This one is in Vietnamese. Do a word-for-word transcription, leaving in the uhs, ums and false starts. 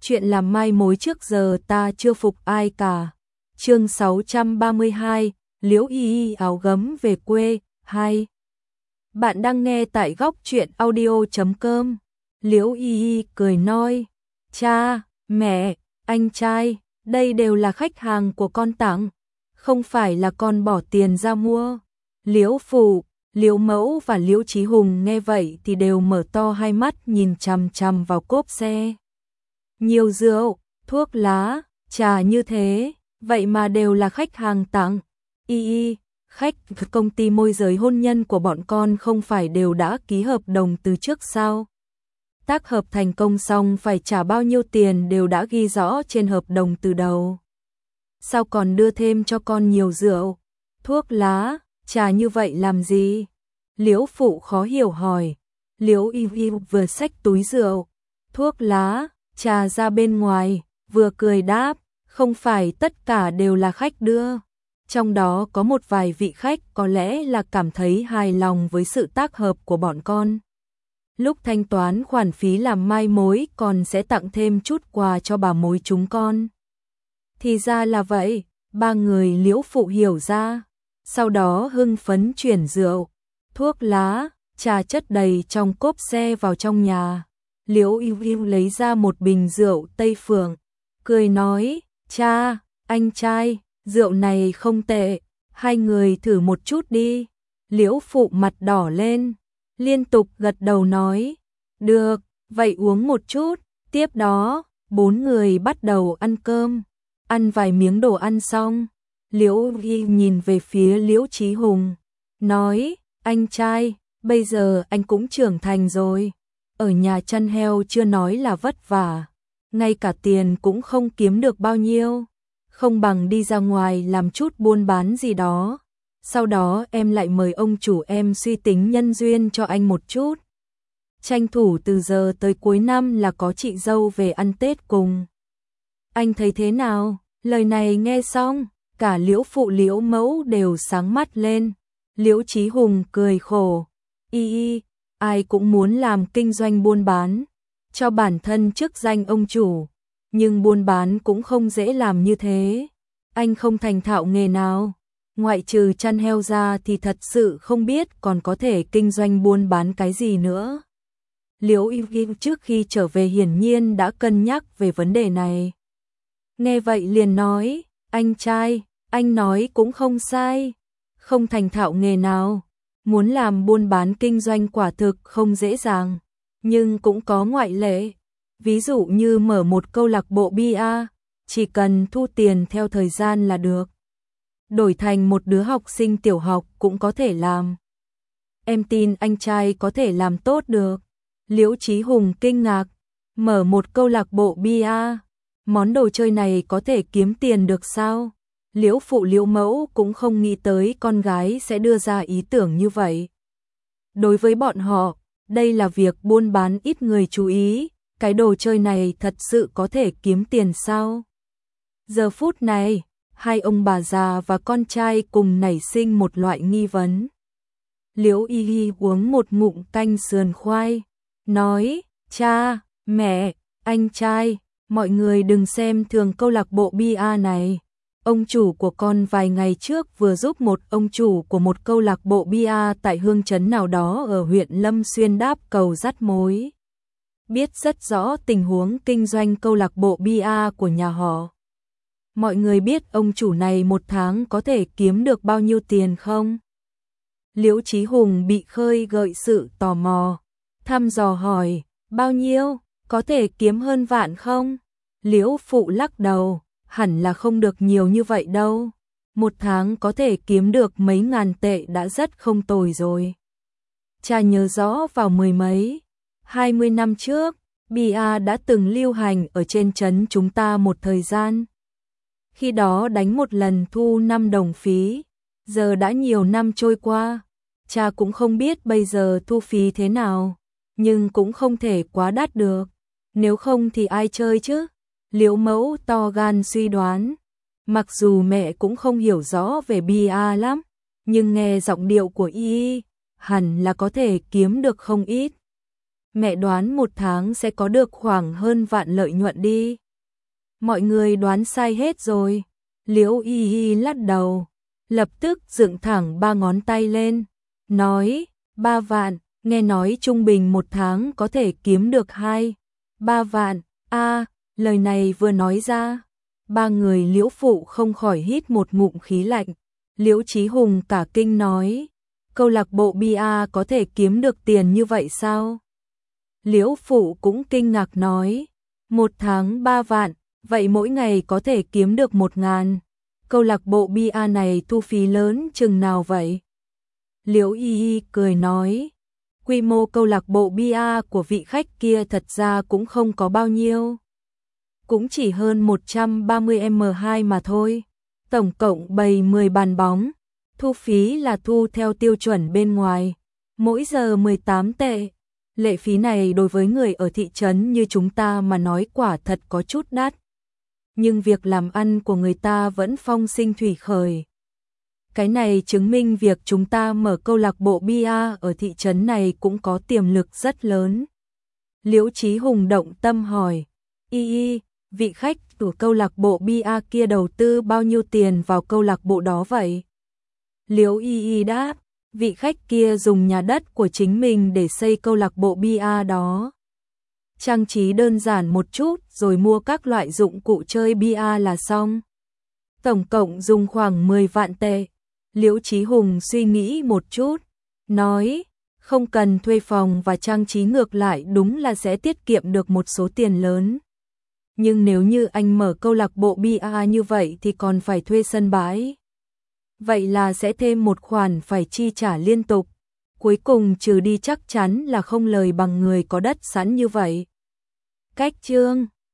chuyện làm mai mối trước giờ ta chưa phục ai cả. Chương sáu trăm ba mươi hai, Liễu Y Y áo gấm về quê, hai. Bạn đang nghe tại góc truyện audio chấm com. Liễu Y Y cười nói, cha, mẹ, anh trai, đây đều là khách hàng của con tặng, không phải là con bỏ tiền ra mua. Liễu Phụ, Liễu Mẫu và Liễu Chí Hùng nghe vậy thì đều mở to hai mắt nhìn chằm chằm vào cốp xe. Nhiều rượu, thuốc lá, trà như thế, vậy mà đều là khách hàng tặng. Y Y, khách công ty môi giới hôn nhân của bọn con không phải đều đã ký hợp đồng từ trước sao? Tác hợp thành công xong phải trả bao nhiêu tiền đều đã ghi rõ trên hợp đồng từ đầu. Sao còn đưa thêm cho con nhiều rượu, thuốc lá, trà như vậy làm gì? Liễu Phụ khó hiểu hỏi. Liễu Y Y vừa xách túi rượu, thuốc lá, trà ra bên ngoài, vừa cười đáp, không phải tất cả đều là khách đưa. Trong đó có một vài vị khách có lẽ là cảm thấy hài lòng với sự tác hợp của bọn con. Lúc thanh toán khoản phí làm mai mối còn sẽ tặng thêm chút quà cho bà mối chúng con. Thì ra là vậy, ba người Liễu Phụ hiểu ra. Sau đó hưng phấn chuyển rượu, thuốc lá, trà chất đầy trong cốp xe vào trong nhà. Liễu Y Y lấy ra một bình rượu Tây Phượng, cười nói, cha, anh trai, rượu này không tệ, hai người thử một chút đi. Liễu Phụ mặt đỏ lên, liên tục gật đầu nói, được, vậy uống một chút. Tiếp đó, bốn người bắt đầu ăn cơm, ăn vài miếng đồ ăn xong. Liễu Y nhìn về phía Liễu Chí Hùng, nói, anh trai, bây giờ anh cũng trưởng thành rồi. Ở nhà chăn heo chưa nói là vất vả, ngay cả tiền cũng không kiếm được bao nhiêu. Không bằng đi ra ngoài làm chút buôn bán gì đó. Sau đó em lại mời ông chủ em suy tính nhân duyên cho anh một chút. Tranh thủ từ giờ tới cuối năm là có chị dâu về ăn Tết cùng. Anh thấy thế nào? Lời này nghe xong, cả Liễu Phụ Liễu Mẫu đều sáng mắt lên. Liễu Chí Hùng cười khổ, Y Y, ai cũng muốn làm kinh doanh buôn bán, cho bản thân chức danh ông chủ, nhưng buôn bán cũng không dễ làm như thế. Anh không thành thạo nghề nào, ngoại trừ chăn heo ra thì thật sự không biết còn có thể kinh doanh buôn bán cái gì nữa. Liễu Y Y trước khi trở về hiển nhiên đã cân nhắc về vấn đề này. Nghe vậy liền nói, anh trai, anh nói cũng không sai, không thành thạo nghề nào, muốn làm buôn bán kinh doanh quả thực không dễ dàng, nhưng cũng có ngoại lệ. Ví dụ như mở một câu lạc bộ bia, chỉ cần thu tiền theo thời gian là được. Đổi thành một đứa học sinh tiểu học cũng có thể làm. Em tin anh trai có thể làm tốt được. Liễu Chí Hùng kinh ngạc, mở một câu lạc bộ bia, món đồ chơi này có thể kiếm tiền được sao? Liễu Phụ Liễu Mẫu cũng không nghĩ tới con gái sẽ đưa ra ý tưởng như vậy. Đối với bọn họ, đây là việc buôn bán ít người chú ý, cái đồ chơi này thật sự có thể kiếm tiền sao? Giờ phút này, hai ông bà già và con trai cùng nảy sinh một loại nghi vấn. Liễu Y Y uống một ngụm canh sườn khoai, nói, cha, mẹ, anh trai, mọi người đừng xem thường câu lạc bộ bia này. Ông chủ của con vài ngày trước vừa giúp một ông chủ của một câu lạc bộ bia tại hương trấn nào đó ở huyện Lâm Xuyên đáp cầu dắt mối. Biết rất rõ tình huống kinh doanh câu lạc bộ bia của nhà họ. Mọi người biết ông chủ này một tháng có thể kiếm được bao nhiêu tiền không? Liễu Chí Hùng bị khơi gợi sự tò mò, thăm dò hỏi, bao nhiêu, có thể kiếm hơn vạn không? Liễu Phụ lắc đầu, hẳn là không được nhiều như vậy đâu. Một tháng có thể kiếm được mấy ngàn tệ đã rất không tồi rồi. Cha nhớ rõ vào mười mấy, hai mươi năm trước, bia đã từng lưu hành ở trên trấn chúng ta một thời gian. Khi đó đánh một lần thu năm đồng phí, giờ đã nhiều năm trôi qua, cha cũng không biết bây giờ thu phí thế nào, nhưng cũng không thể quá đắt được, nếu không thì ai chơi chứ? Liễu Mẫu to gan suy đoán, mặc dù mẹ cũng không hiểu rõ về bia lắm, nhưng nghe giọng điệu của Y Y, hẳn là có thể kiếm được không ít. Mẹ đoán một tháng sẽ có được khoảng hơn vạn lợi nhuận đi. Mọi người đoán sai hết rồi. Liễu Y Y lắc đầu, lập tức dựng thẳng ba ngón tay lên, nói, ba vạn, nghe nói trung bình một tháng có thể kiếm được hai, ba vạn, a lời này vừa nói ra, ba người Liễu phụ không khỏi hít một ngụm khí lạnh. Liễu Chí Hùng cả kinh nói, câu lạc bộ bia có thể kiếm được tiền như vậy sao? Liễu phụ cũng kinh ngạc nói, một tháng ba vạn, vậy mỗi ngày có thể kiếm được một ngàn. Câu lạc bộ bia này thu phí lớn chừng nào vậy? Liễu Y Y cười nói, quy mô câu lạc bộ bia của vị khách kia thật ra cũng không có bao nhiêu. Cũng chỉ hơn một trăm ba mươi mét vuông mà thôi. Tổng cộng bày mười bàn bóng. Thu phí là thu theo tiêu chuẩn bên ngoài. Mỗi giờ mười tám tệ. Lệ phí này đối với người ở thị trấn như chúng ta mà nói quả thật có chút đắt. Nhưng việc làm ăn của người ta vẫn phong sinh thủy khởi. Cái này chứng minh việc chúng ta mở câu lạc bộ bia ở thị trấn này cũng có tiềm lực rất lớn. Liễu Chí Hùng động tâm hỏi, Y Y, vị khách của câu lạc bộ bia kia đầu tư bao nhiêu tiền vào câu lạc bộ đó vậy? Liễu Y Y đáp, vị khách kia dùng nhà đất của chính mình để xây câu lạc bộ bia đó. Trang trí đơn giản một chút rồi mua các loại dụng cụ chơi bia là xong. Tổng cộng dùng khoảng mười vạn tệ. Liễu Chí Hùng suy nghĩ một chút, nói, không cần thuê phòng và trang trí ngược lại đúng là sẽ tiết kiệm được một số tiền lớn. Nhưng nếu như anh mở câu lạc bộ bia như vậy thì còn phải thuê sân bãi. Vậy là sẽ thêm một khoản phải chi trả liên tục. Cuối cùng trừ đi chắc chắn là không lời bằng người có đất sẵn như vậy. Cách chương